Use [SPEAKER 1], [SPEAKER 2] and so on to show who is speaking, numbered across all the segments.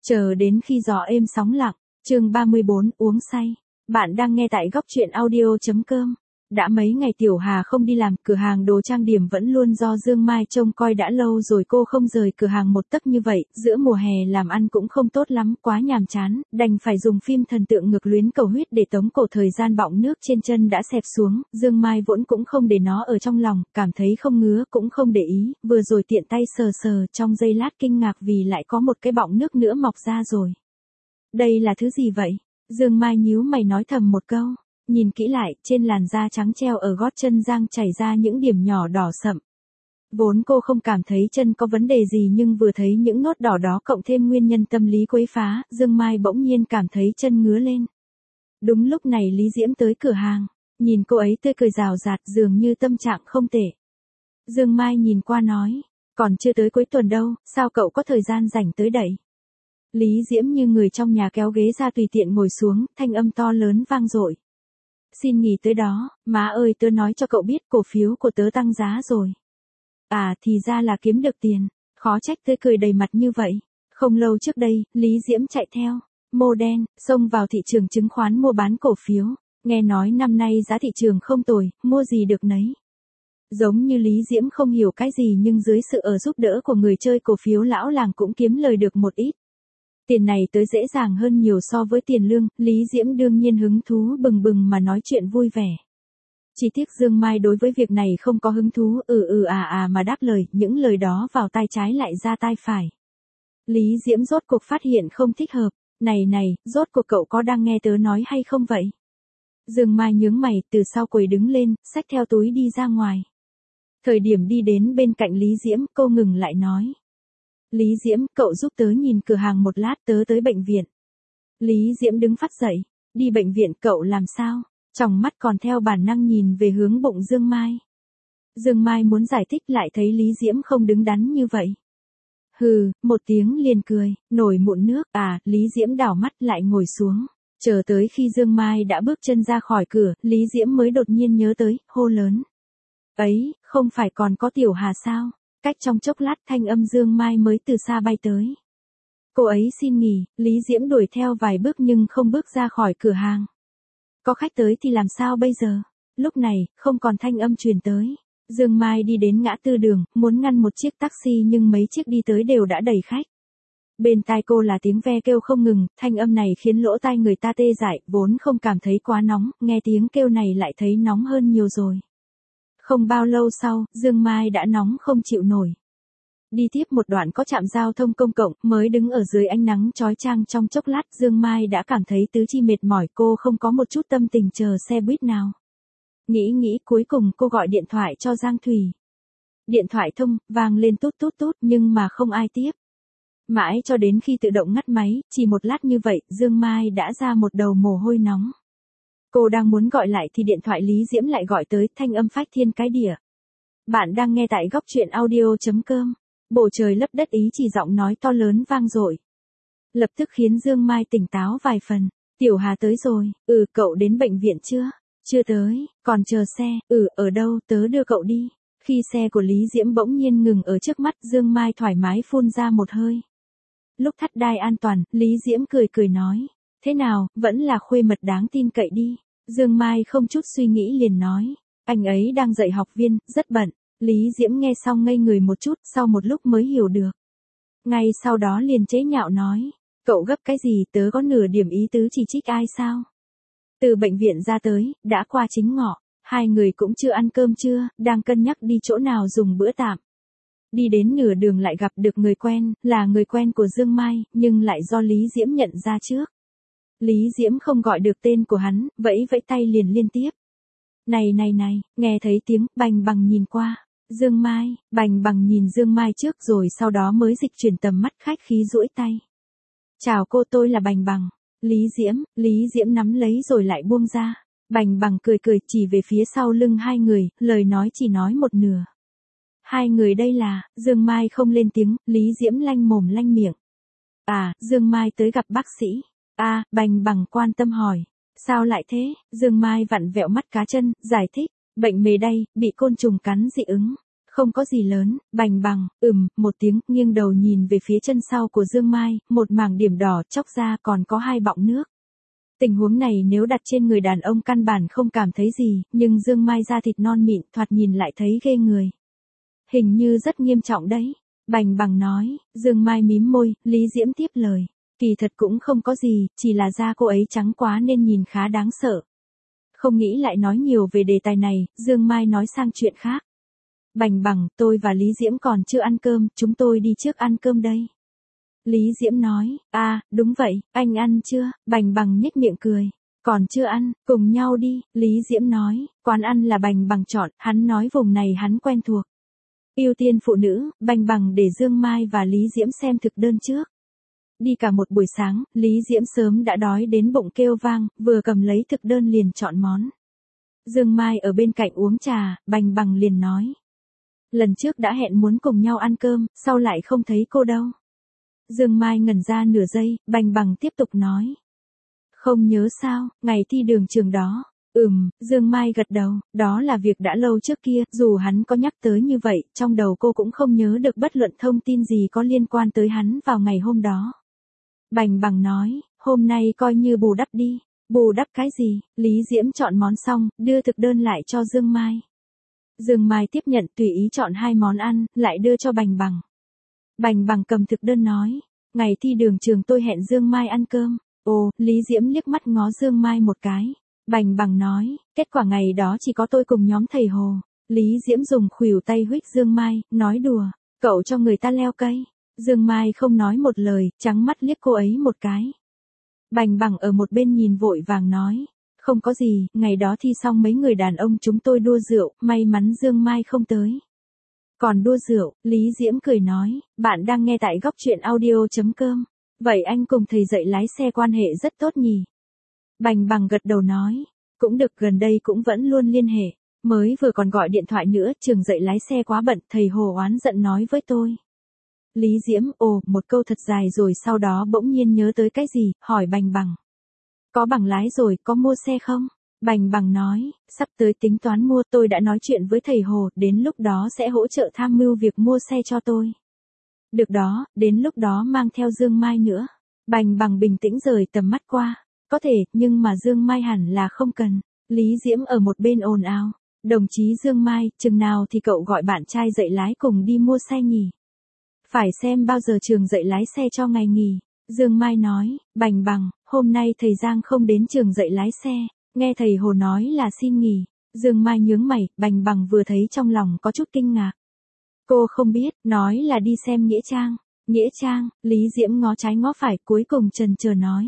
[SPEAKER 1] Chờ đến khi gió êm sóng lặng, chương 34 uống say. Bạn đang nghe tại góc truyện audio.com. Đã mấy ngày Tiểu Hà không đi làm, cửa hàng đồ trang điểm vẫn luôn do Dương Mai trông coi đã lâu rồi, cô không rời cửa hàng một tấc như vậy, giữa mùa hè làm ăn cũng không tốt lắm, quá nhàm chán, đành phải dùng phim thần tượng ngược luyến cầu huyết để tống cổ thời gian. Bọng nước trên chân đã xẹp xuống, Dương Mai vốn cũng không để nó ở trong lòng, cảm thấy không ngứa cũng không để ý, vừa rồi tiện tay sờ sờ, trong giây lát kinh ngạc vì lại có một cái bọng nước nữa mọc ra rồi. Đây là thứ gì vậy? Dương Mai nhíu mày nói thầm một câu. Nhìn kỹ lại, trên làn da trắng treo ở gót chân Giang chảy ra những điểm nhỏ đỏ sậm. Vốn cô không cảm thấy chân có vấn đề gì, nhưng vừa thấy những nốt đỏ đó cộng thêm nguyên nhân tâm lý quấy phá, Dương Mai bỗng nhiên cảm thấy chân ngứa lên. Đúng lúc này Lý Diễm tới cửa hàng, nhìn cô ấy tươi cười rào rạt, dường như tâm trạng không tệ. Dương Mai nhìn qua nói, còn chưa tới cuối tuần đâu, sao cậu có thời gian rảnh tới đẩy? Lý Diễm như người trong nhà kéo ghế ra tùy tiện ngồi xuống, thanh âm to lớn vang dội. Xin nghỉ tới đó, má ơi, tớ nói cho cậu biết cổ phiếu của tớ tăng giá rồi. À, thì ra là kiếm được tiền, khó trách tươi cười đầy mặt như vậy. Không lâu trước đây, Lý Diễm chạy theo mô đen, xông vào thị trường chứng khoán mua bán cổ phiếu. Nghe nói năm nay giá thị trường không tồi, mua gì được nấy. Giống như Lý Diễm không hiểu cái gì, nhưng dưới sự giúp đỡ của người chơi cổ phiếu lão làng cũng kiếm lời được một ít. Tiền này tới dễ dàng hơn nhiều so với tiền lương, Lý Diễm đương nhiên hứng thú bừng bừng mà nói chuyện vui vẻ. Chỉ tiếc Dương Mai đối với việc này không có hứng thú, mà đáp lời, những lời đó vào tai trái lại ra tai phải. Lý Diễm rốt cuộc phát hiện không thích hợp, này, rốt cuộc cậu có đang nghe tớ nói hay không vậy? Dương Mai nhướng mày, từ sau quầy đứng lên, xách theo túi đi ra ngoài. Thời điểm đi đến bên cạnh Lý Diễm, cô ngừng lại nói. Lý Diễm, cậu giúp tớ nhìn cửa hàng một lát, tớ tới bệnh viện. Lý Diễm đứng phắt dậy, đi bệnh viện cậu làm sao? Tròng mắt còn theo bản năng nhìn về hướng bụng Dương Mai. Dương Mai muốn giải thích lại thấy Lý Diễm không đứng đắn như vậy. Hừ, một tiếng liền cười, nổi mụn nước, Lý Diễm đảo mắt lại ngồi xuống. Chờ tới khi Dương Mai đã bước chân ra khỏi cửa, Lý Diễm mới đột nhiên nhớ tới, hô lớn. Ấy, không phải còn có Tiểu Hà sao? Cách trong chốc lát thanh âm Dương Mai mới từ xa bay tới. Cô ấy xin nghỉ, Lý Diễm đuổi theo vài bước nhưng không bước ra khỏi cửa hàng. Có khách tới thì làm sao bây giờ? Lúc này, không còn thanh âm truyền tới. Dương Mai đi đến ngã tư đường, muốn ngăn một chiếc taxi nhưng mấy chiếc đi tới đều đã đầy khách. Bên tai cô là tiếng ve kêu không ngừng, thanh âm này khiến lỗ tai người ta tê dại, vốn không cảm thấy quá nóng, nghe tiếng kêu này lại thấy nóng hơn nhiều rồi. Không bao lâu sau, Dương Mai đã nóng không chịu nổi. Đi tiếp một đoạn có trạm giao thông công cộng, mới đứng ở dưới ánh nắng chói chang trong chốc lát, Dương Mai đã cảm thấy tứ chi mệt mỏi, cô không có một chút tâm tình chờ xe buýt nào. Nghĩ cuối cùng cô gọi điện thoại cho Giang Thùy. Điện thoại thông, vang lên tút nhưng mà không ai tiếp. Mãi cho đến khi tự động ngắt máy, chỉ một lát như vậy, Dương Mai đã ra một đầu mồ hôi nóng. Cô đang muốn gọi lại thì điện thoại Lý Diễm lại gọi tới, thanh âm phách thiên cái đỉa. Bạn đang nghe tại góc truyện audio.com. Bầu trời lấp đất ý chỉ giọng nói to lớn vang dội. Lập tức khiến Dương Mai tỉnh táo vài phần. Tiểu Hà tới rồi, cậu đến bệnh viện chưa? Chưa tới, còn chờ xe, ở đâu, tớ đưa cậu đi. Khi xe của Lý Diễm bỗng nhiên ngừng ở trước mắt, Dương Mai thoải mái phun ra một hơi. Lúc thắt đai an toàn, Lý Diễm cười nói. Thế nào, vẫn là khuê mật đáng tin cậy đi. Dương Mai không chút suy nghĩ liền nói. Anh ấy đang dạy học viên, rất bận. Lý Diễm nghe xong ngây người một chút, sau một lúc mới hiểu được. Ngay sau đó liền chế nhạo nói. Cậu gấp cái gì, tớ có nửa điểm ý tứ chỉ trích ai sao? Từ bệnh viện ra tới, đã qua chính ngọ. Hai người cũng chưa ăn cơm trưa, đang cân nhắc đi chỗ nào dùng bữa tạm. Đi đến nửa đường lại gặp được người quen, là người quen của Dương Mai, nhưng lại do Lý Diễm nhận ra trước. Lý Diễm không gọi được tên của hắn, vẫy tay liền liên tiếp. Này, nghe thấy tiếng, Bành Bằng nhìn qua. Dương Mai, Bành Bằng nhìn Dương Mai trước rồi sau đó mới dịch chuyển tầm mắt khách khí duỗi tay. Chào cô, tôi là Bành Bằng. Lý Diễm nắm lấy rồi lại buông ra. Bành Bằng cười chỉ về phía sau lưng hai người, lời nói chỉ nói một nửa. Hai người đây là, Dương Mai không lên tiếng, Lý Diễm lanh mồm lanh miệng. Dương Mai tới gặp bác sĩ. Bành Bằng quan tâm hỏi. Sao lại thế? Dương Mai vặn vẹo mắt cá chân, giải thích. Bệnh mề đay, bị côn trùng cắn dị ứng. Không có gì lớn, bành bằng, một tiếng, nghiêng đầu nhìn về phía chân sau của Dương Mai, một mảng điểm đỏ chóc ra còn có 2 bọng nước. Tình huống này nếu đặt trên người đàn ông căn bản không cảm thấy gì, nhưng Dương Mai da thịt non mịn thoạt nhìn lại thấy ghê người. Hình như rất nghiêm trọng đấy. Bành bằng nói, Dương Mai mím môi, Lý Diễm tiếp lời. Kỳ thật cũng không có gì, chỉ là da cô ấy trắng quá nên nhìn khá đáng sợ. Không nghĩ lại nói nhiều về đề tài này, Dương Mai nói sang chuyện khác. Bành bằng, tôi và Lý Diễm còn chưa ăn cơm, chúng tôi đi trước ăn cơm đây. Lý Diễm nói, đúng vậy, anh ăn chưa? Bành bằng nhếch miệng cười. Còn chưa ăn, cùng nhau đi, Lý Diễm nói, quán ăn là bành bằng chọn, hắn nói vùng này hắn quen thuộc. Ưu tiên phụ nữ, bành bằng để Dương Mai và Lý Diễm xem thực đơn trước. Đi cả một buổi sáng, Lý Diễm sớm đã đói đến bụng kêu vang, vừa cầm lấy thực đơn liền chọn món. Dương Mai ở bên cạnh uống trà, bành bằng liền nói. Lần trước đã hẹn muốn cùng nhau ăn cơm, sao lại không thấy cô đâu? Dương Mai ngẩn ra nửa giây, bành bằng tiếp tục nói. Không nhớ sao, ngày thi đường trường đó. Dương Mai gật đầu, đó là việc đã lâu trước kia, dù hắn có nhắc tới như vậy, trong đầu cô cũng không nhớ được bất luận thông tin gì có liên quan tới hắn vào ngày hôm đó. Bành bằng nói, hôm nay coi như bù đắp đi. Bù đắp cái gì? Lý Diễm chọn món xong, đưa thực đơn lại cho Dương Mai. Dương Mai tiếp nhận tùy ý chọn 2 món ăn, lại đưa cho bành bằng. Bành bằng cầm thực đơn nói, ngày thi đường trường tôi hẹn Dương Mai ăn cơm. Ồ, Lý Diễm liếc mắt ngó Dương Mai một cái. Bành bằng nói, kết quả ngày đó chỉ có tôi cùng nhóm thầy Hồ. Lý Diễm dùng khuỷu tay huých Dương Mai, nói đùa, cậu cho người ta leo cây. Dương Mai không nói một lời, trắng mắt liếc cô ấy một cái. Bành bằng ở một bên nhìn vội vàng nói, không có gì, ngày đó thi xong mấy người đàn ông chúng tôi đua rượu, may mắn Dương Mai không tới. Còn đua rượu, Lý Diễm cười nói, bạn đang nghe tại góc truyện audio.com. Vậy anh cùng thầy dạy lái xe quan hệ rất tốt nhỉ? Bành bằng gật đầu nói, cũng được, gần đây cũng vẫn luôn liên hệ, mới vừa còn gọi điện thoại nữa, trường dạy lái xe quá bận, thầy Hồ oán giận nói với tôi. Lý Diễm, một câu thật dài rồi sau đó bỗng nhiên nhớ tới cái gì, hỏi bành bằng. Có bằng lái rồi, có mua xe không? Bành bằng nói, sắp tới tính toán mua, tôi đã nói chuyện với thầy Hồ, đến lúc đó sẽ hỗ trợ tham mưu việc mua xe cho tôi. Được đó, đến lúc đó mang theo Dương Mai nữa. Bành bằng bình tĩnh rời tầm mắt qua. Có thể, nhưng mà Dương Mai hẳn là không cần. Lý Diễm ở một bên ồn ào. Đồng chí Dương Mai, chừng nào thì cậu gọi bạn trai dạy lái cùng đi mua xe nhỉ? Phải xem bao giờ trường dạy lái xe cho ngày nghỉ. Dương Mai nói, bành bằng, hôm nay thầy Giang không đến trường dạy lái xe. Nghe thầy Hồ nói là xin nghỉ. Dương Mai nhướng mày, bành bằng vừa thấy trong lòng có chút kinh ngạc. Cô không biết, nói là đi xem Nghĩa Trang. Nghĩa Trang, Lý Diễm ngó trái ngó phải, cuối cùng chần chờ nói.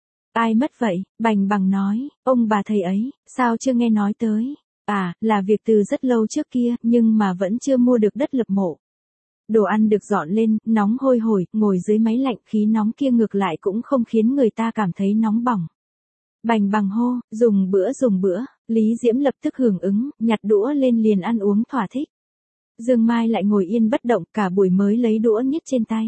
[SPEAKER 1] Ai mất vậy? Bành bằng nói, ông bà thầy ấy, sao chưa nghe nói tới? Là việc từ rất lâu trước kia, nhưng mà vẫn chưa mua được đất lập mộ. Đồ ăn được dọn lên, nóng hôi hổi, ngồi dưới máy lạnh, khí nóng kia ngược lại cũng không khiến người ta cảm thấy nóng bỏng. Bành bằng hô, dùng bữa, Lý Diễm lập tức hưởng ứng, nhặt đũa lên liền ăn uống thỏa thích. Dương Mai lại ngồi yên bất động, cả buổi mới lấy đũa nhét trên tay.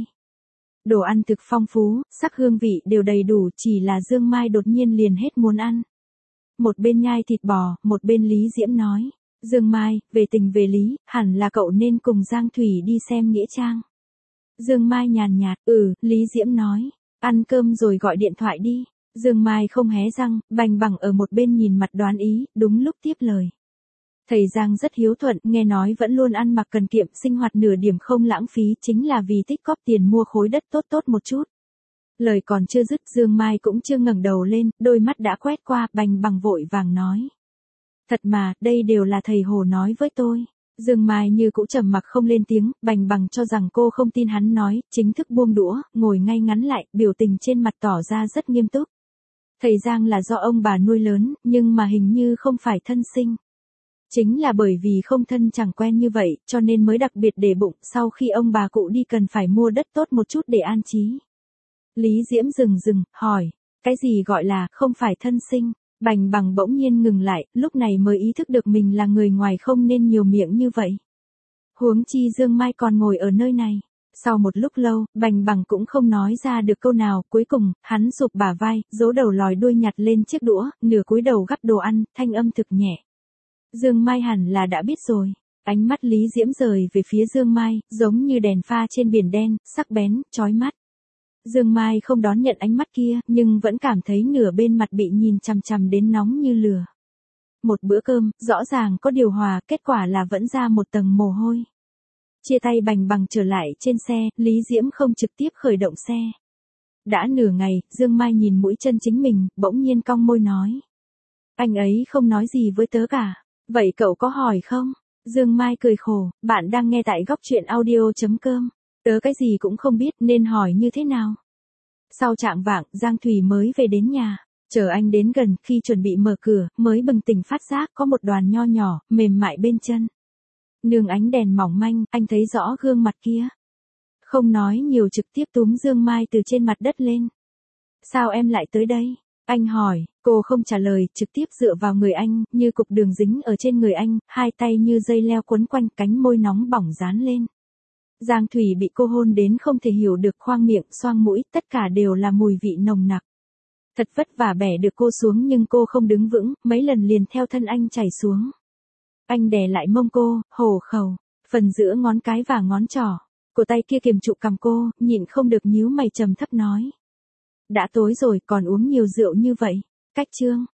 [SPEAKER 1] Đồ ăn thực phong phú, sắc hương vị đều đầy đủ, chỉ là Dương Mai đột nhiên liền hết muốn ăn. Một bên nhai thịt bò, một bên Lý Diễm nói. Dương Mai, về tình về lý, hẳn là cậu nên cùng Giang Thủy đi xem Nghĩa Trang. Dương Mai nhàn nhạt, Lý Diễm nói. Ăn cơm rồi gọi điện thoại đi. Dương Mai không hé răng, bành bằng ở một bên nhìn mặt đoán ý, đúng lúc tiếp lời. Thầy Giang rất hiếu thuận, nghe nói vẫn luôn ăn mặc cần kiệm, sinh hoạt nửa điểm không lãng phí, chính là vì tích cóp tiền mua khối đất tốt một chút. Lời còn chưa dứt, Dương Mai cũng chưa ngẩng đầu lên, đôi mắt đã quét qua, bành bằng vội vàng nói. Thật mà, đây đều là thầy Hồ nói với tôi. Dương Mai như cũ trầm mặc không lên tiếng, bành bằng cho rằng cô không tin hắn nói, chính thức buông đũa, ngồi ngay ngắn lại, biểu tình trên mặt tỏ ra rất nghiêm túc. Thầy Giang là do ông bà nuôi lớn, nhưng mà hình như không phải thân sinh. Chính là bởi vì không thân chẳng quen như vậy, cho nên mới đặc biệt để bụng, sau khi ông bà cụ đi cần phải mua đất tốt một chút để an trí. Lý Diễm dừng, hỏi, cái gì gọi là không phải thân sinh? Bành bằng bỗng nhiên ngừng lại, lúc này mới ý thức được mình là người ngoài không nên nhiều miệng như vậy. Huống chi Dương Mai còn ngồi ở nơi này. Sau một lúc lâu, bành bằng cũng không nói ra được câu nào, cuối cùng, hắn rụp bả vai, giấu đầu lòi đuôi nhặt lên chiếc đũa, nửa cúi đầu gắp đồ ăn, thanh âm thực nhẹ. Dương Mai hẳn là đã biết rồi. Ánh mắt Lý Diễm rời về phía Dương Mai, giống như đèn pha trên biển đen, sắc bén, chói mắt. Dương Mai không đón nhận ánh mắt kia, nhưng vẫn cảm thấy nửa bên mặt bị nhìn chằm chằm đến nóng như lửa. Một bữa cơm, rõ ràng có điều hòa, kết quả là vẫn ra một tầng mồ hôi. Chia tay bành bằng trở lại trên xe, Lý Diễm không trực tiếp khởi động xe. Đã nửa ngày, Dương Mai nhìn mũi chân chính mình, bỗng nhiên cong môi nói. Anh ấy không nói gì với tớ cả. Vậy cậu có hỏi không? Dương Mai cười khổ, bạn đang nghe tại góc truyện audio.com. Tớ cái gì cũng không biết nên hỏi như thế nào. Sau trạng vạng, Giang Thủy mới về đến nhà. Chờ anh đến gần, khi chuẩn bị mở cửa, mới bừng tỉnh phát giác có một đoàn nho nhỏ, mềm mại bên chân. Nương ánh đèn mỏng manh, anh thấy rõ gương mặt kia. Không nói nhiều trực tiếp túm Dương Mai từ trên mặt đất lên. Sao em lại tới đây? Anh hỏi, cô không trả lời, trực tiếp dựa vào người anh, như cục đường dính ở trên người anh, hai tay như dây leo quấn quanh, cánh môi nóng bỏng dán lên. Giang Thủy bị cô hôn đến không thể hiểu được, khoang miệng, xoang mũi, tất cả đều là mùi vị nồng nặc. Thật vất vả bẻ được cô xuống nhưng cô không đứng vững, mấy lần liền theo thân anh chảy xuống. Anh đè lại mông cô, hổ khẩu, phần giữa ngón cái và ngón trỏ. Cổ tay kia kiềm trụ cằm cô, nhịn không được nhíu mày trầm thấp nói. Đã tối rồi còn uống nhiều rượu như vậy. Cách chương.